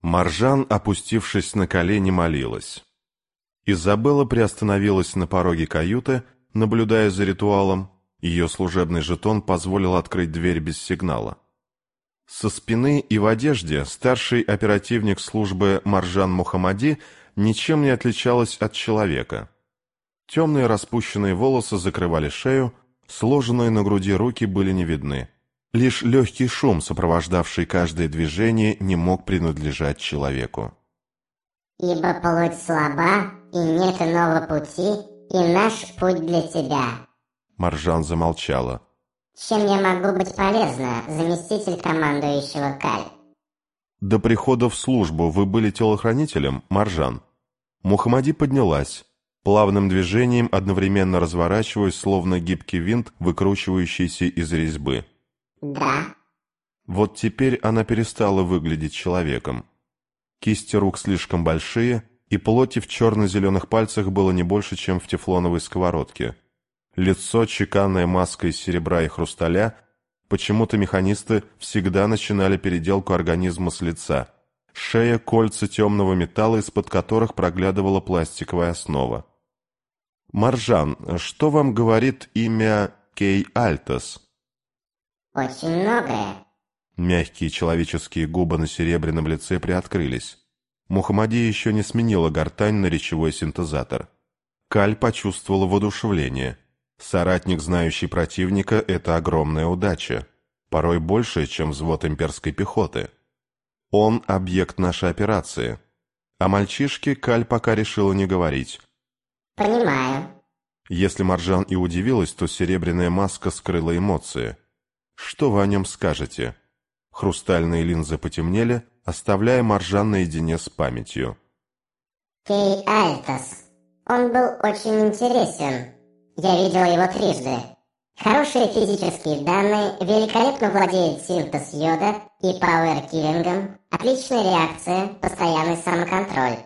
Маржан, опустившись на колени, молилась. Изабелла приостановилась на пороге каюты, наблюдая за ритуалом. Ее служебный жетон позволил открыть дверь без сигнала. Со спины и в одежде старший оперативник службы Маржан Мухаммади ничем не отличалась от человека. Темные распущенные волосы закрывали шею, сложенные на груди руки были не видны. Лишь легкий шум, сопровождавший каждое движение, не мог принадлежать человеку. «Ибо плоть слаба, и нет иного пути, и наш путь для тебя». Маржан замолчала. «Чем я могу быть полезна, заместитель командующего Каль?» «До прихода в службу вы были телохранителем, Маржан?» Мухаммади поднялась, плавным движением одновременно разворачиваясь, словно гибкий винт, выкручивающийся из резьбы. «Да». Вот теперь она перестала выглядеть человеком. Кисти рук слишком большие, и плоти в черно-зеленых пальцах было не больше, чем в тефлоновой сковородке. Лицо, чеканное маской из серебра и хрусталя, почему-то механисты всегда начинали переделку организма с лица. Шея, кольца темного металла, из-под которых проглядывала пластиковая основа. «Маржан, что вам говорит имя Кей Альтос?» «Очень многое». Мягкие человеческие губы на серебряном лице приоткрылись. Мухаммади еще не сменила гортань на речевой синтезатор. Каль почувствовала воодушевление. Соратник, знающий противника, — это огромная удача. Порой больше, чем взвод имперской пехоты. Он — объект нашей операции. О мальчишке Каль пока решила не говорить. «Понимаю». Если Маржан и удивилась, то серебряная маска скрыла эмоции. «Что вы о нем скажете?» Хрустальные линзы потемнели, оставляя Маржан наедине с памятью. «Кей Альтос. Он был очень интересен. Я видел его трижды. Хорошие физические данные, великолепно владеет синтез йода и пауэр-киллингом, отличная реакция, постоянный самоконтроль.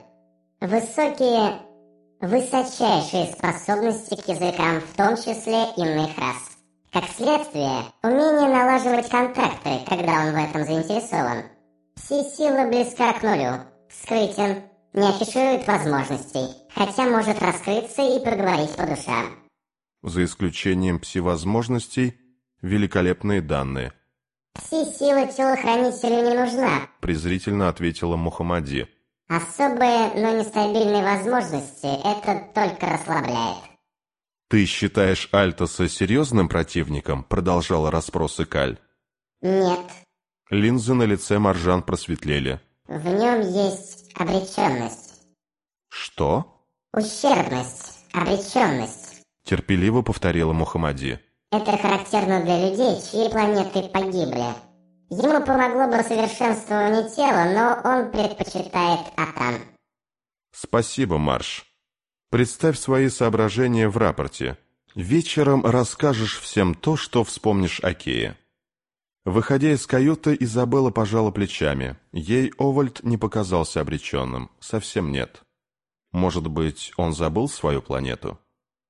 Высочайшие способности к языкам, в том числе иных рас. Как следствие, умение налаживать контакты, когда он в этом заинтересован. Пси-сила близка к нулю, скрытен, не афиширует возможностей, хотя может раскрыться и проговорить по душам». За исключением пси-возможностей, великолепные данные. «Пси-сила телохранителю не нужна», — презрительно ответила Мухаммади. «Особые, но нестабильные возможности это только расслабляет». «Ты считаешь Альтоса серьезным противником?» — продолжала расспросы Каль. «Нет». Линзы на лице Маржан просветлели. «В нем есть обреченность». «Что?» «Ущербность, обреченность», — терпеливо повторила Мухаммади. «это характерно для людей, чьи планеты погибли. Ему помогло бы совершенствование тела, но он предпочитает Атан». «Спасибо, Марш. Представь свои соображения в рапорте. Вечером расскажешь всем то, что вспомнишь о Кее». Выходя из каюты, Изабелла пожала плечами. Ей Овальд не показался обреченным. Совсем нет. Может быть, он забыл свою планету?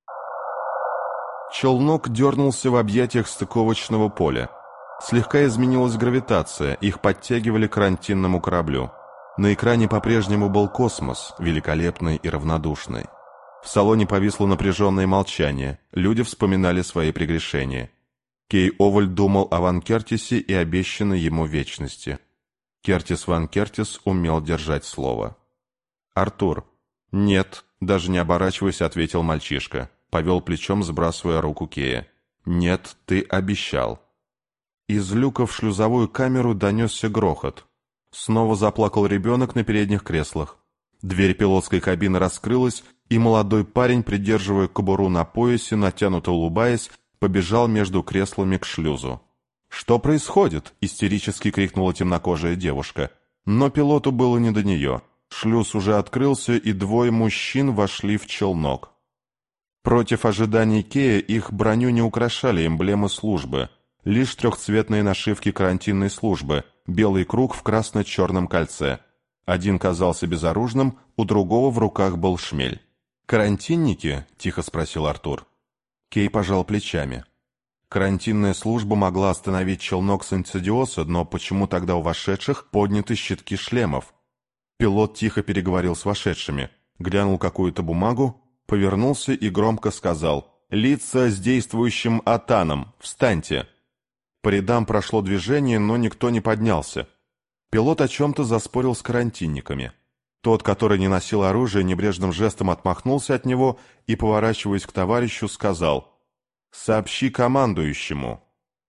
Челнок дернулся в объятиях стыковочного поля. Слегка изменилась гравитация, их подтягивали к карантинному кораблю. На экране по-прежнему был космос, великолепный и равнодушный. В салоне повисло напряженное молчание, люди вспоминали свои прегрешения. Кей Овальд думал о Ван Кертисе и обещанной ему вечности. Кертис Ван Кертис умел держать слово. «Артур». «Нет», даже не оборачиваясь, ответил мальчишка. Повел плечом, сбрасывая руку Кея. «Нет, ты обещал». Из люка в шлюзовую камеру донесся грохот. Снова заплакал ребенок на передних креслах. Дверь пилотской кабины раскрылась, и молодой парень, придерживая кобуру на поясе, натянуто улыбаясь, побежал между креслами к шлюзу. «Что происходит?» — истерически крикнула темнокожая девушка. Но пилоту было не до нее. Шлюз уже открылся, и двое мужчин вошли в челнок. Против ожиданий Кея их броню не украшали эмблемы службы, лишь трехцветные нашивки карантинной службы, белый круг в красно-черном кольце. Один казался безоружным, у другого в руках был шмель. «Карантинники?» — тихо спросил Артур. Кей пожал плечами. Карантинная служба могла остановить челнок с инцидиоса, но почему тогда у вошедших подняты щитки шлемов? Пилот тихо переговорил с вошедшими, глянул какую-то бумагу, повернулся и громко сказал: «Лица с действующим атаном, встаньте!» По рядам прошло движение, но никто не поднялся. Пилот о чем-то заспорил с карантинниками. Тот, который не носил оружие, небрежным жестом отмахнулся от него и, поворачиваясь к товарищу, сказал: «Сообщи командующему.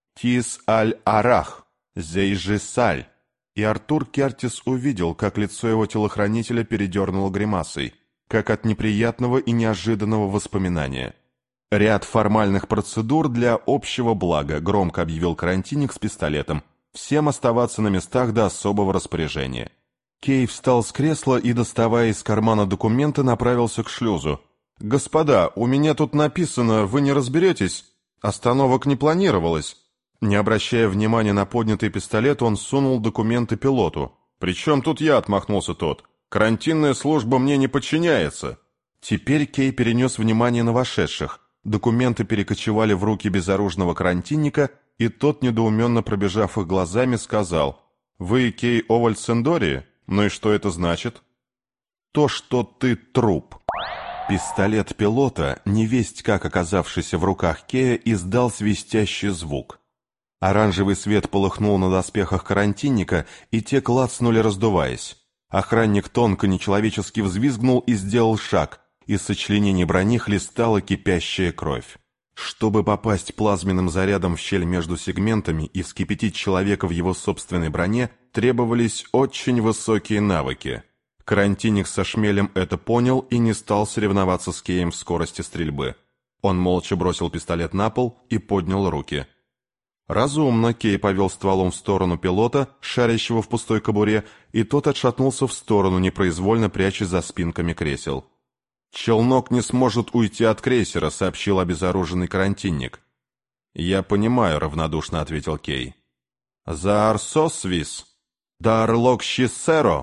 Тис аль-Арах, зейжисаль». И Артур Кертис увидел, как лицо его телохранителя передернуло гримасой, как от неприятного и неожиданного воспоминания. «Ряд формальных процедур для общего блага», — громко объявил карантинник с пистолетом. «Всем оставаться на местах до особого распоряжения». Кей встал с кресла и, доставая из кармана документы, направился к шлюзу. «Господа, у меня тут написано, вы не разберетесь? Остановок не планировалось». Не обращая внимания на поднятый пистолет, он сунул документы пилоту. «При чем тут я?» — отмахнулся тот. «Карантинная служба мне не подчиняется». Теперь Кей перенес внимание на вошедших. Документы перекочевали в руки безоружного карантинника, и тот, недоуменно пробежав их глазами, сказал: «Вы Кей Овальд Сендори? Ну и что это значит?» «То, что ты труп». Пистолет пилота, невесть как оказавшийся в руках Кея, издал свистящий звук. Оранжевый свет полыхнул на доспехах карантинника, и те клацнули, раздуваясь. Охранник тонко нечеловечески взвизгнул и сделал шаг. Из сочленений брони хлестала кипящая кровь. Чтобы попасть плазменным зарядом в щель между сегментами и вскипятить человека в его собственной броне, требовались очень высокие навыки. Карантинник со шмелем это понял и не стал соревноваться с Кеем в скорости стрельбы. Он молча бросил пистолет на пол и поднял руки. Разумно, Кей повел стволом в сторону пилота, шарящего в пустой кобуре, и тот отшатнулся в сторону, непроизвольно прячась за спинками кресел. «Челнок не сможет уйти от крейсера», — сообщил обезоруженный карантинник. «Я понимаю», — равнодушно ответил Кей. «За Арсосвис? Дар Локщисеро?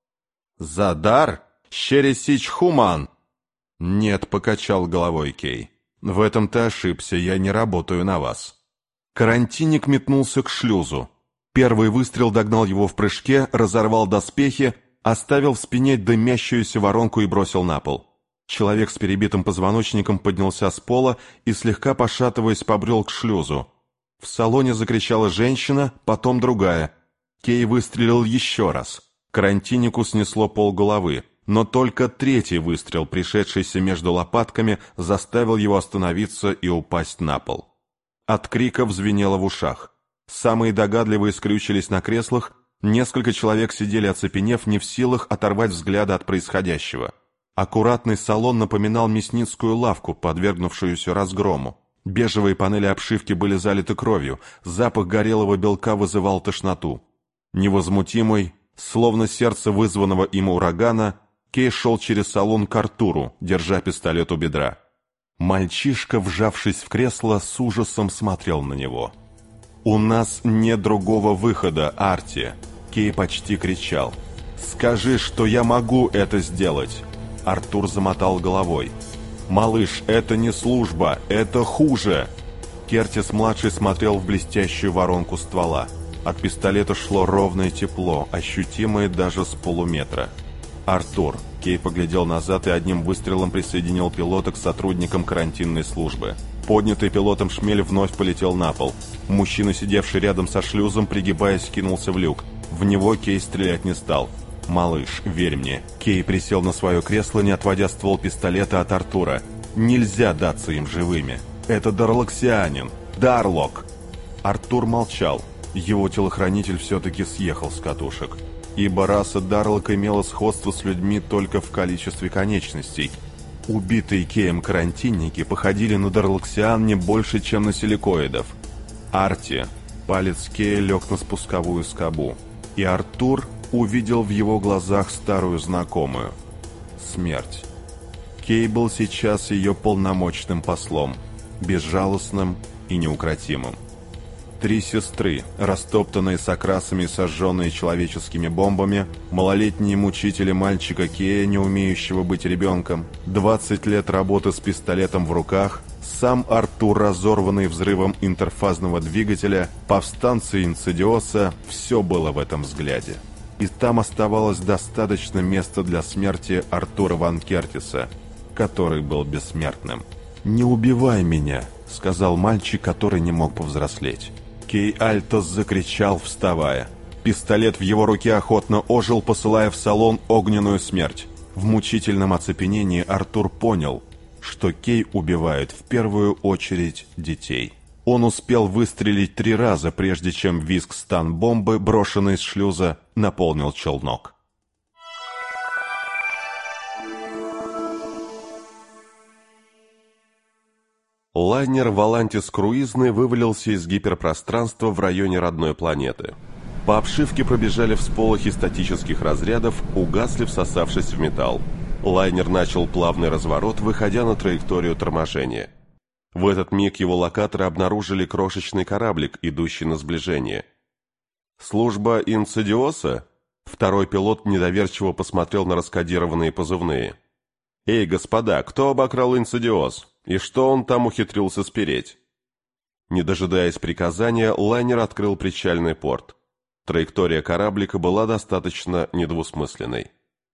За дар? Щересич Хуман?» «Нет», — покачал головой Кей. «В этом ты ошибся, я не работаю на вас». Карантинник метнулся к шлюзу. Первый выстрел догнал его в прыжке, разорвал доспехи, оставил в спине дымящуюся воронку и бросил на пол. Человек с перебитым позвоночником поднялся с пола и, слегка пошатываясь, побрел к шлюзу. В салоне закричала женщина, потом другая. Кей выстрелил еще раз. Карантиннику снесло полголовы, но только третий выстрел, пришедшийся между лопатками, заставил его остановиться и упасть на пол. От криков звенело в ушах. Самые догадливые скрючились на креслах, несколько человек сидели оцепенев, не в силах оторвать взгляда от происходящего. Аккуратный салон напоминал мясницкую лавку, подвергнувшуюся разгрому. Бежевые панели обшивки были залиты кровью, запах горелого белка вызывал тошноту. Невозмутимый, словно сердце вызванного им урагана, Кей шел через салон к Артуру, держа пистолет у бедра. Мальчишка, вжавшись в кресло, с ужасом смотрел на него. «У нас нет другого выхода, Арти!» Кей почти кричал. «Скажи, что я могу это сделать!» Артур замотал головой. «Малыш, это не служба, это хуже!» Кертис-младший смотрел в блестящую воронку ствола. От пистолета шло ровное тепло, ощутимое даже с полуметра. «Артур!» Кей поглядел назад и одним выстрелом присоединил пилота к сотрудникам карантинной службы. Поднятый пилотом шмель вновь полетел на пол. Мужчина, сидевший рядом со шлюзом, пригибаясь, кинулся в люк. В него Кей стрелять не стал. «Малыш, верь мне». Кей присел на свое кресло, не отводя ствол пистолета от Артура. «Нельзя даться им живыми. Это дарлоксианин. Дарлок!» Артур молчал. Его телохранитель все-таки съехал с катушек. Ибо раса Дарлока имела сходство с людьми только в количестве конечностей. Убитые Кеем карантинники походили на дарлоксиан не больше, чем на силикоидов. «Арти!» Палец Кея лег на спусковую скобу. И Артур увидел в его глазах старую знакомую — смерть. Кей был сейчас ее полномочным послом, безжалостным и неукротимым. 3 сестры, растоптанные с окрасами и сожженные человеческими бомбами, малолетние мучители мальчика Кея, не умеющего быть ребенком, 20 лет работы с пистолетом в руках, сам Артур, разорванный взрывом интерфазного двигателя, повстанцы Инсидиоса — все было в этом взгляде. и там оставалось достаточно места для смерти Артура Ван Кертиса, который был бессмертным. «Не убивай меня», — сказал мальчик, который не мог повзрослеть. Кей Альтос закричал, вставая. Пистолет в его руке охотно ожил, посылая в салон огненную смерть. В мучительном оцепенении Артур понял, что Кей убивает в первую очередь детей. Он успел выстрелить 3 раза, прежде чем визг стан-бомбы, брошенной с шлюза, наполнил челнок. Лайнер «Волантис Круизный» вывалился из гиперпространства в районе родной планеты. По обшивке пробежали всполохи статических разрядов, угасли, всосавшись в металл. Лайнер начал плавный разворот, выходя на траекторию торможения. В этот миг его локаторы обнаружили крошечный кораблик, идущий на сближение. «Служба Инцидиоса?» Второй пилот недоверчиво посмотрел на раскодированные позывные. «Эй, господа, кто обокрал Инцидиос? И что он там ухитрился спереть?» Не дожидаясь приказания, лайнер открыл причальный порт. Траектория кораблика была достаточно недвусмысленной.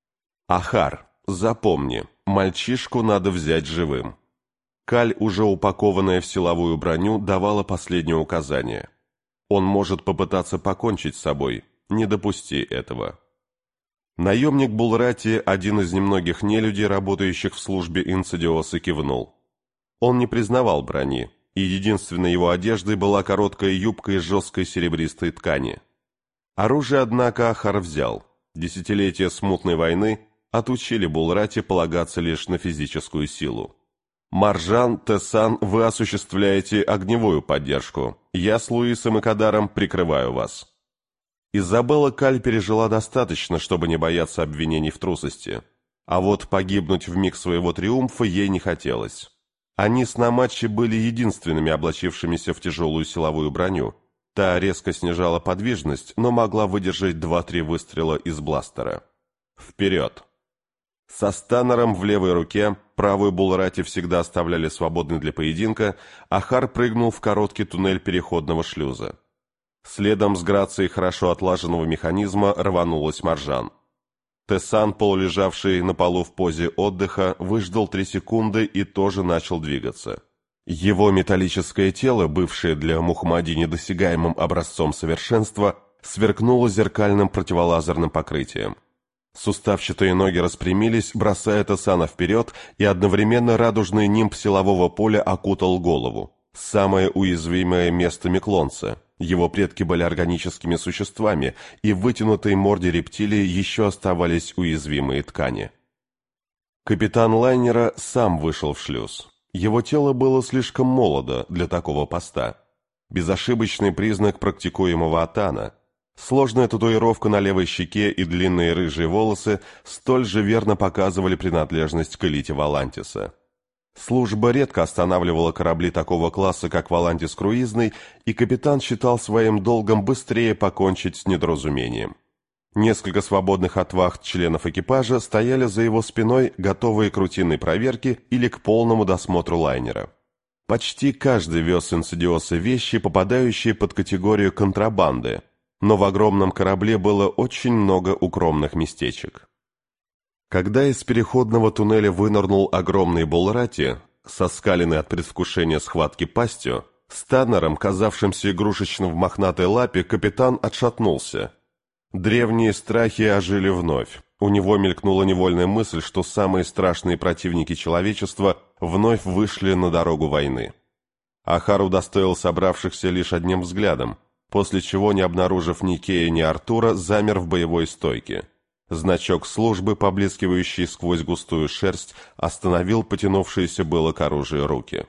«Ахар, запомни, мальчишку надо взять живым». Каль, уже упакованная в силовую броню, давала последнее указание. Он может попытаться покончить с собой, не допусти этого. Наемник Булрати, один из немногих нелюдей, работающих в службе Инцидиоса, кивнул. Он не признавал брони, и единственной его одеждой была короткая юбка из жесткой серебристой ткани. Оружие, однако, Ахар взял. Десятилетия смутной войны отучили Булрати полагаться лишь на физическую силу. «Маржан, Тессан, вы осуществляете огневую поддержку. Я с Луисом и Кадаром прикрываю вас». Изабелла Каль пережила достаточно, чтобы не бояться обвинений в трусости. А вот погибнуть в миг своего триумфа ей не хотелось. Они с Намачи были единственными облачившимися в тяжелую силовую броню. Та резко снижала подвижность, но могла выдержать 2-3 выстрела из бластера. Вперед! Со станером в левой руке, правую Булрати всегда оставляли свободной для поединка, Ахар прыгнул в короткий туннель переходного шлюза. Следом с грацией хорошо отлаженного механизма рванулась Маржан. Тессан, полулежавший на полу в позе отдыха, выждал 3 секунды и тоже начал двигаться. Его металлическое тело, бывшее для Мухаммади недосягаемым образцом совершенства, сверкнуло зеркальным противолазерным покрытием. Суставчатые ноги распрямились, бросая Тессана вперед, и одновременно радужный нимб силового поля окутал голову. Самое уязвимое место Меклонца. Его предки были органическими существами, и в вытянутой морде рептилии еще оставались уязвимые ткани. Капитан лайнера сам вышел в шлюз. Его тело было слишком молодо для такого поста. Безошибочный признак практикуемого атана. Сложная татуировка на левой щеке и длинные рыжие волосы столь же верно показывали принадлежность к элите Волантиса. Служба редко останавливала корабли такого класса, как Волантис Круизный, и капитан считал своим долгом быстрее покончить с недоразумением. Несколько свободных от вахт членов экипажа стояли за его спиной, готовые к рутинной проверке или к полному досмотру лайнера. Почти каждый вез Инцидиоса вещи, попадающие под категорию контрабанды, но в огромном корабле было очень много укромных местечек. Когда из переходного туннеля вынырнул огромный Булрати, соскаленный от предвкушения схватки пастью, станером, казавшимся игрушечным в мохнатой лапе, капитан отшатнулся. Древние страхи ожили вновь. У него мелькнула невольная мысль, что самые страшные противники человечества вновь вышли на дорогу войны. Ахар удостоил собравшихся лишь одним взглядом, после чего, не обнаружив ни Кея, ни Артура, замер в боевой стойке. Значок службы, поблескивающий сквозь густую шерсть, остановил потянувшиеся было к оружию руки.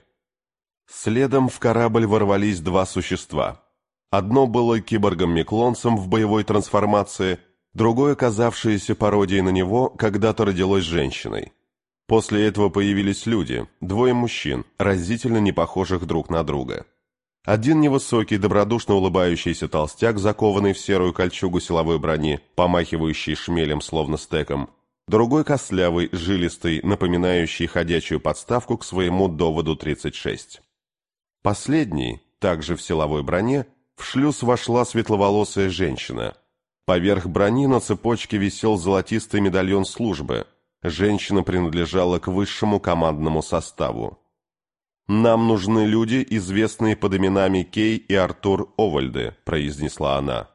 Следом в корабль ворвались 2 существа. Одно было киборгом-меклонцем в боевой трансформации, другое, казавшееся пародией на него, когда-то родилось женщиной. После этого появились люди, 2 мужчин, разительно не похожих друг на друга. Один невысокий, добродушно улыбающийся толстяк, закованный в серую кольчугу силовой брони, помахивающий шмелем словно стеком. Другой костлявый, жилистый, напоминающий ходячую подставку к своему доводу 36. Последний, также в силовой броне, в шлюз вошла светловолосая женщина. Поверх брони на цепочке висел золотистый медальон службы. Женщина принадлежала к высшему командному составу. «Нам нужны люди, известные под именами Кей и Артур Овальды», — произнесла она.